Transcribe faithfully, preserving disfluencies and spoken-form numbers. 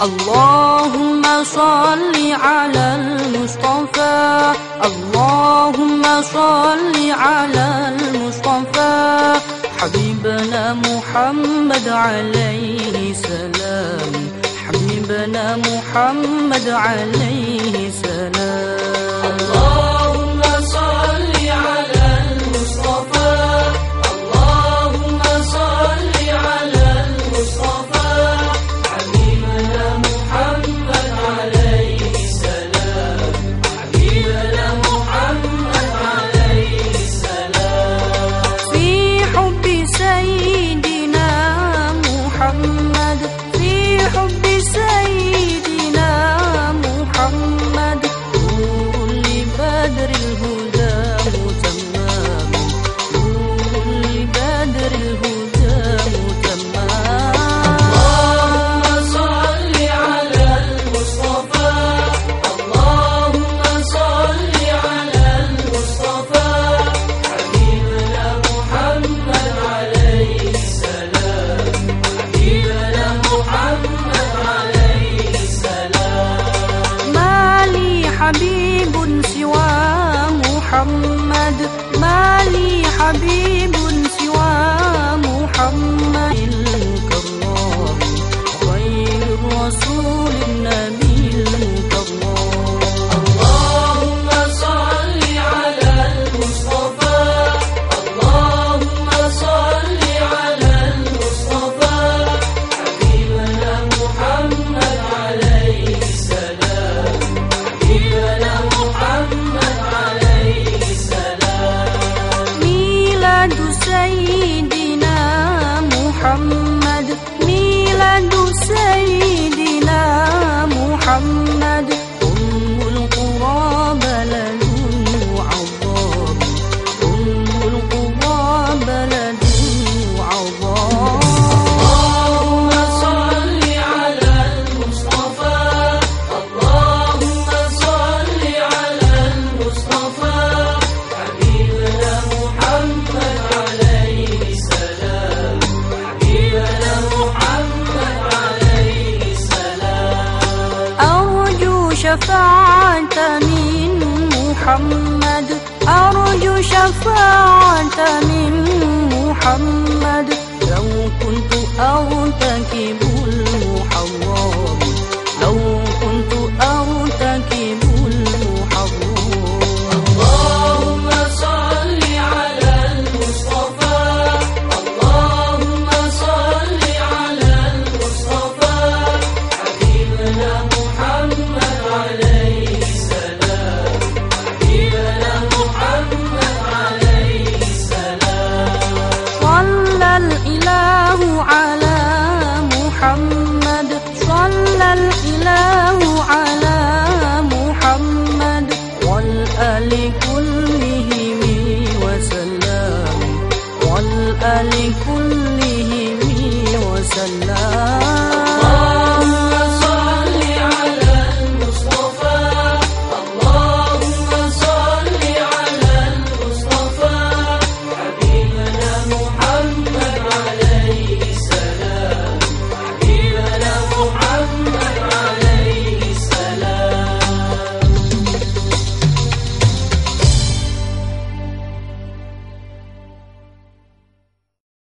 اللهم صل على المصطفى اللهم صل على المصطفى حبيبنا محمد عليه السلام حبيبنا محمد عليه السلام اللهم صل على المصطفى اللهم صل على المصطفى حبيبنا محمد عليه السلام حبيبنا محمد عليه السلام في حب سيدنا محمد في حب سيدنا محمد نور لبدر الهدى متمم نور لبدر الهدى متمم اللهم صل على المصطفى اللهم صل على المصطفى حبيبنا محمد عليه السلام حبيبنا محمد عليه السلام ما لي حبيب سوى محمد ما لي حبيب سوى محمد المكرم خير الرسول النبي المكرم اللهم صل على المصطفى اللهم صل على المصطفى حبيبنا محمد عليه السلام حبيبنا محمد عليه السلام ميلاد سيدنا محمد ميلاد سيدنا محمد أم القرى بلد معظم أم القرى بلد معظم اللهم صل على المصطفى اللهم صل على المصطفى حبيبنا محمد عليه السلام حبيبنا محمد عليه السلام أرجو شفاعة من محمد أرجو شفاعة من محمد لو كنت أرتكب المحرم